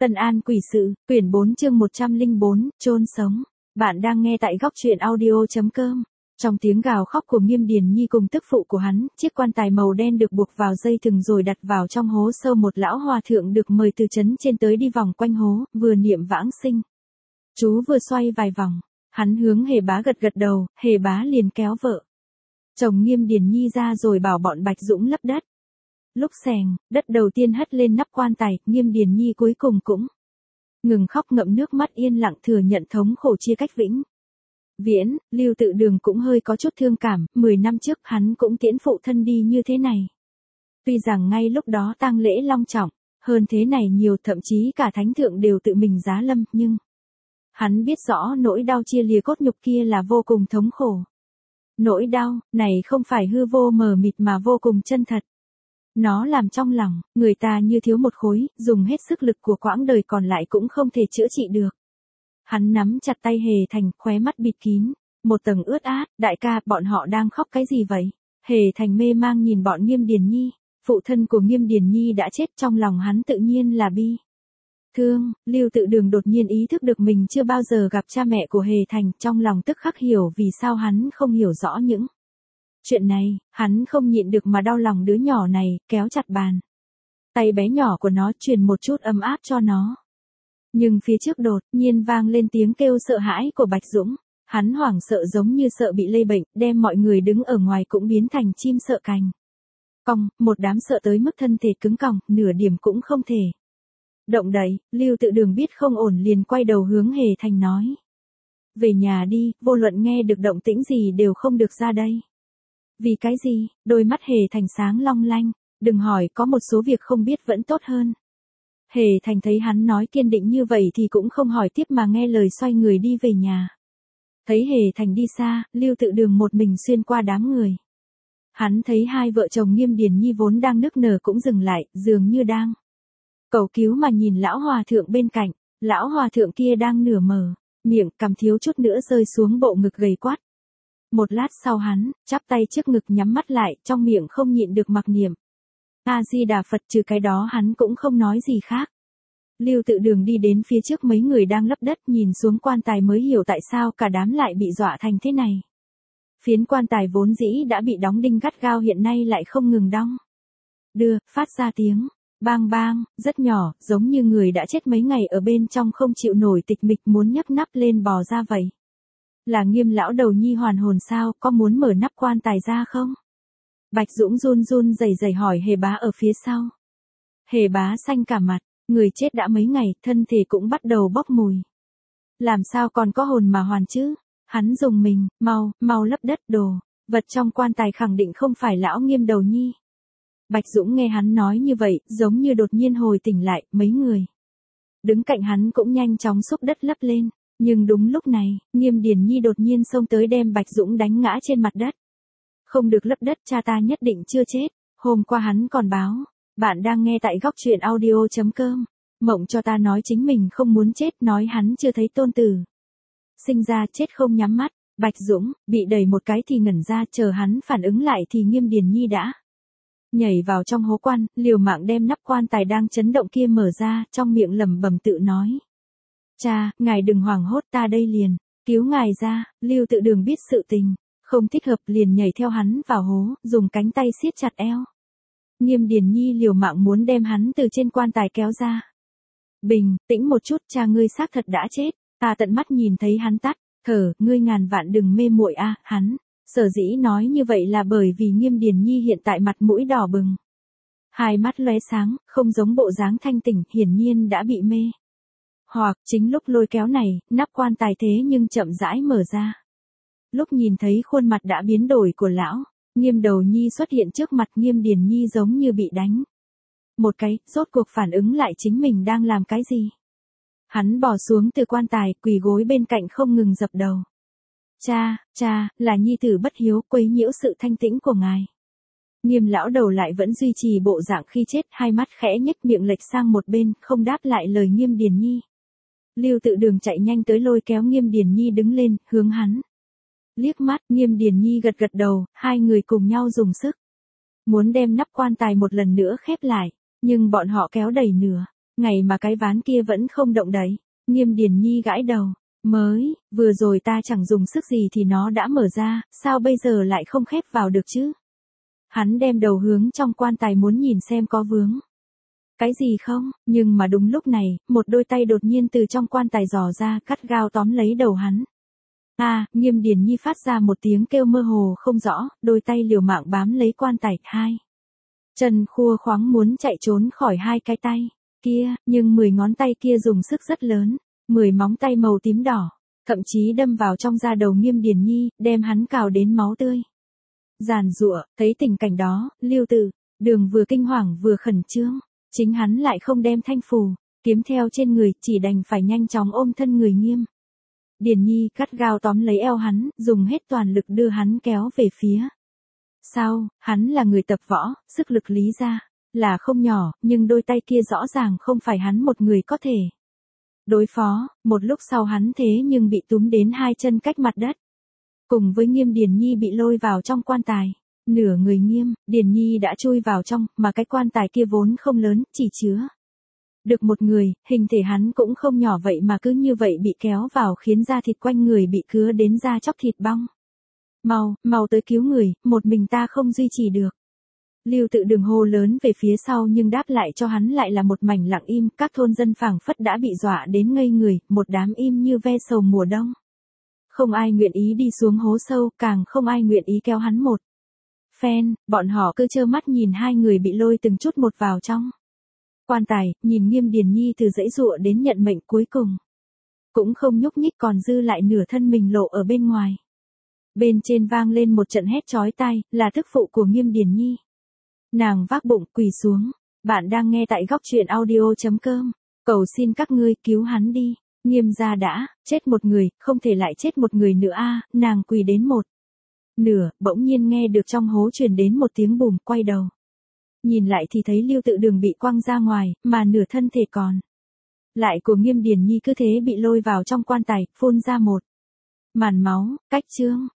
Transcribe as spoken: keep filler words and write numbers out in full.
Tân An quỷ sự, quyển bốn chương một trăm lẻ bốn, chôn sống. Bạn đang nghe tại góc truyện audio.com. Trong tiếng gào khóc của Nghiêm Điền Nhi cùng tức phụ của hắn, chiếc quan tài màu đen được buộc vào dây thừng rồi đặt vào trong hố sâu. Một lão hòa thượng được mời từ trấn trên tới đi vòng quanh hố, vừa niệm vãng sinh. Chú vừa xoay vài vòng, hắn hướng Hề Bá gật gật đầu, Hề Bá liền kéo vợ chồng Nghiêm Điền Nhi ra rồi bảo bọn Bạch Dũng lấp đất. Lúc xèng, đất đầu tiên hất lên nắp quan tài, Nghiêm Điền Nhi cuối cùng cũng ngừng khóc, ngậm nước mắt yên lặng thừa nhận thống khổ chia cách vĩnh viễn. Lưu Tự Đường cũng hơi có chút thương cảm, mười năm trước hắn cũng tiễn phụ thân đi như thế này. Tuy rằng ngay lúc đó tang lễ long trọng, hơn thế này nhiều, thậm chí cả thánh thượng đều tự mình giá lâm, nhưng hắn biết rõ nỗi đau chia lìa cốt nhục kia là vô cùng thống khổ. Nỗi đau này không phải hư vô mờ mịt mà vô cùng chân thật. Nó làm trong lòng người ta như thiếu một khối, dùng hết sức lực của quãng đời còn lại cũng không thể chữa trị được. Hắn nắm chặt tay Hề Thành, khóe mắt bịt kín một tầng ướt át. Đại ca, bọn họ đang khóc cái gì vậy? Hề Thành mê mang nhìn bọn Nghiêm Điền Nhi. Phụ thân của Nghiêm Điền Nhi đã chết, trong lòng hắn tự nhiên là bi thương. Lưu Tự Đường đột nhiên ý thức được mình chưa bao giờ gặp cha mẹ của Hề Thành, trong lòng tức khắc hiểu vì sao hắn không hiểu rõ những chuyện này. Hắn không nhịn được mà đau lòng đứa nhỏ này, kéo chặt bàn tay bé nhỏ của nó, truyền một chút ấm áp cho nó. Nhưng phía trước đột nhiên vang lên tiếng kêu sợ hãi của Bạch Dũng. Hắn hoảng sợ giống như sợ bị lây bệnh, đem mọi người đứng ở ngoài cũng biến thành chim sợ cành cong, một đám sợ tới mức thân thể cứng còng, nửa điểm cũng không thể động đậy. Lưu Tự Đường biết không ổn liền quay đầu hướng Hề Thành nói: về nhà đi, vô luận nghe được động tĩnh gì đều không được ra đây. Vì cái gì? Đôi mắt Hề Thành sáng long lanh. Đừng hỏi, có một số việc không biết vẫn tốt hơn. Hề Thành thấy hắn nói kiên định như vậy thì cũng không hỏi tiếp mà nghe lời xoay người đi về nhà. Thấy Hề Thành đi xa, Lưu Tự Đường một mình xuyên qua đám người. Hắn thấy hai vợ chồng Nghiêm Điền Nhi vốn đang nức nở cũng dừng lại, dường như đang cầu cứu mà nhìn lão hòa thượng bên cạnh. Lão hòa thượng kia đang nửa mở miệng, cằm thiếu chút nữa rơi xuống bộ ngực gầy quát. Một lát sau hắn chắp tay trước ngực nhắm mắt lại, trong miệng không nhịn được mặc niệm A Di Đà Phật, trừ cái đó hắn cũng không nói gì khác. Lưu Tự Đường đi đến phía trước mấy người đang lấp đất, nhìn xuống quan tài mới hiểu tại sao cả đám lại bị dọa thành thế này. Phiến quan tài vốn dĩ đã bị đóng đinh gắt gao hiện nay lại không ngừng đong đưa, phát ra tiếng bang bang, rất nhỏ, giống như người đã chết mấy ngày ở bên trong không chịu nổi tịch mịch muốn nhấc nắp lên bò ra vậy. Là Nghiêm lão đầu nhi hoàn hồn sao, có muốn mở nắp quan tài ra không? Bạch Dũng run run rẩy rẩy hỏi Hề Bá ở phía sau. Hề Bá xanh cả mặt, người chết đã mấy ngày, thân thể cũng bắt đầu bốc mùi. Làm sao còn có hồn mà hoàn chứ? Hắn dùng mình, mau, mau lấp đất, đồ vật trong quan tài khẳng định không phải lão Nghiêm đầu nhi. Bạch Dũng nghe hắn nói như vậy, giống như đột nhiên hồi tỉnh lại, mấy người đứng cạnh hắn cũng nhanh chóng xúc đất lấp lên. Nhưng đúng lúc này, Nghiêm Điền Nhi đột nhiên xông tới đem Bạch Dũng đánh ngã trên mặt đất. Không được lấp đất, cha ta nhất định chưa chết. Hôm qua hắn còn báo. Bạn đang nghe tại góc truyện audio.com. Mộng cho ta nói chính mình không muốn chết, nói hắn chưa thấy tôn tử sinh ra chết không nhắm mắt. Bạch Dũng bị đẩy một cái thì ngẩn ra, chờ hắn phản ứng lại thì Nghiêm Điền Nhi đã nhảy vào trong hố quan, liều mạng đem nắp quan tài đang chấn động kia mở ra, trong miệng lẩm bẩm tự nói: cha, ngài đừng hoảng hốt, ta đây liền cứu ngài ra. Lưu Tự Đường biết sự tình không thích hợp liền nhảy theo hắn vào hố, dùng cánh tay siết chặt eo Nghiêm Điền Nhi, liều mạng muốn đem hắn từ trên quan tài kéo ra. Bình tĩnh một chút, cha ngươi xác thật đã chết, ta tận mắt nhìn thấy hắn tắt thở, ngươi ngàn vạn đừng mê muội a. Hắn sở dĩ nói như vậy là bởi vì Nghiêm Điền Nhi hiện tại mặt mũi đỏ bừng, hai mắt lóe sáng, không giống bộ dáng thanh tỉnh, hiển nhiên đã bị mê hoặc. Chính lúc lôi kéo này, nắp quan tài thế nhưng chậm rãi mở ra. Lúc nhìn thấy khuôn mặt đã biến đổi của lão Nghiêm đầu nhi xuất hiện trước mặt, Nghiêm Điền Nhi giống như bị đánh một cái, rốt cuộc phản ứng lại chính mình đang làm cái gì. Hắn bò xuống từ quan tài, quỳ gối bên cạnh không ngừng dập đầu. Cha, cha, là nhi tử bất hiếu, quấy nhiễu sự thanh tĩnh của ngài. Nghiêm lão đầu lại vẫn duy trì bộ dạng khi chết, hai mắt khẽ nhếch miệng lệch sang một bên, không đáp lại lời Nghiêm Điền Nhi. Lưu Tự Đường chạy nhanh tới lôi kéo Nghiêm Điền Nhi đứng lên, hướng hắn liếc mắt. Nghiêm Điền Nhi gật gật đầu, hai người cùng nhau dùng sức muốn đem nắp quan tài một lần nữa khép lại, nhưng bọn họ kéo đầy nửa ngày mà cái ván kia vẫn không động đậy. Nghiêm Điền Nhi gãi đầu. Mới, vừa rồi ta chẳng dùng sức gì thì nó đã mở ra, sao bây giờ lại không khép vào được chứ? Hắn đem đầu hướng trong quan tài muốn nhìn xem có vướng cái gì không, nhưng mà đúng lúc này, một đôi tay đột nhiên từ trong quan tài dò ra, cắt gao tóm lấy đầu hắn. A, à, Nghiêm Điền Nhi phát ra một tiếng kêu mơ hồ không rõ, đôi tay liều mạng bám lấy quan tài, hai chân khua khoáng muốn chạy trốn khỏi hai cái tay kia, nhưng mười ngón tay kia dùng sức rất lớn, mười móng tay màu tím đỏ, thậm chí đâm vào trong da đầu Nghiêm Điền Nhi, đem hắn cào đến máu tươi. Giàn giụa, thấy tình cảnh đó, Lưu Tự, Đường vừa kinh hoàng vừa khẩn trương, chính hắn lại không đem thanh phù, kiếm theo trên người, chỉ đành phải nhanh chóng ôm thân người Nghiêm Điền Nhi, cắt gao tóm lấy eo hắn, dùng hết toàn lực đưa hắn kéo về phía sau. Hắn là người tập võ, sức lực lý ra là không nhỏ, nhưng đôi tay kia rõ ràng không phải hắn một người có thể đối phó. Một lúc sau hắn thế nhưng bị túm đến hai chân cách mặt đất, cùng với Nghiêm Điền Nhi bị lôi vào trong quan tài. Nửa người Nghiêm Điền Nhi đã chui vào trong, mà cái quan tài kia vốn không lớn, chỉ chứa được một người, hình thể hắn cũng không nhỏ, vậy mà cứ như vậy bị kéo vào khiến da thịt quanh người bị cứa đến da chóc thịt bong. Mau, mau tới cứu người, một mình ta không duy trì được. Lưu Tự Đường hô lớn về phía sau, nhưng đáp lại cho hắn lại là một mảnh lặng im, các thôn dân phảng phất đã bị dọa đến ngây người, một đám im như ve sầu mùa đông. Không ai nguyện ý đi xuống hố sâu, càng không ai nguyện ý kéo hắn một phen, bọn họ cứ trơ mắt nhìn hai người bị lôi từng chút một vào trong quan tài, nhìn Nghiêm Điền Nhi từ giãy giụa đến nhận mệnh cuối cùng cũng không nhúc nhích, còn dư lại nửa thân mình lộ ở bên ngoài. Bên trên vang lên một trận hét chói tai, là thức phụ của Nghiêm Điền Nhi. Nàng vác bụng quỳ xuống. Bạn đang nghe tại góc truyện audio chấm com. Cầu xin các ngươi cứu hắn đi. Nghiêm gia đã chết một người, không thể lại chết một người nữa a. À, nàng quỳ đến một nửa, bỗng nhiên nghe được trong hố truyền đến một tiếng bùm, quay đầu nhìn lại thì thấy Lưu Tự Đường bị quăng ra ngoài, mà nửa thân thể còn lại của Nghiêm Điền Nhi cứ thế bị lôi vào trong quan tài, phun ra một màn máu. Cách chương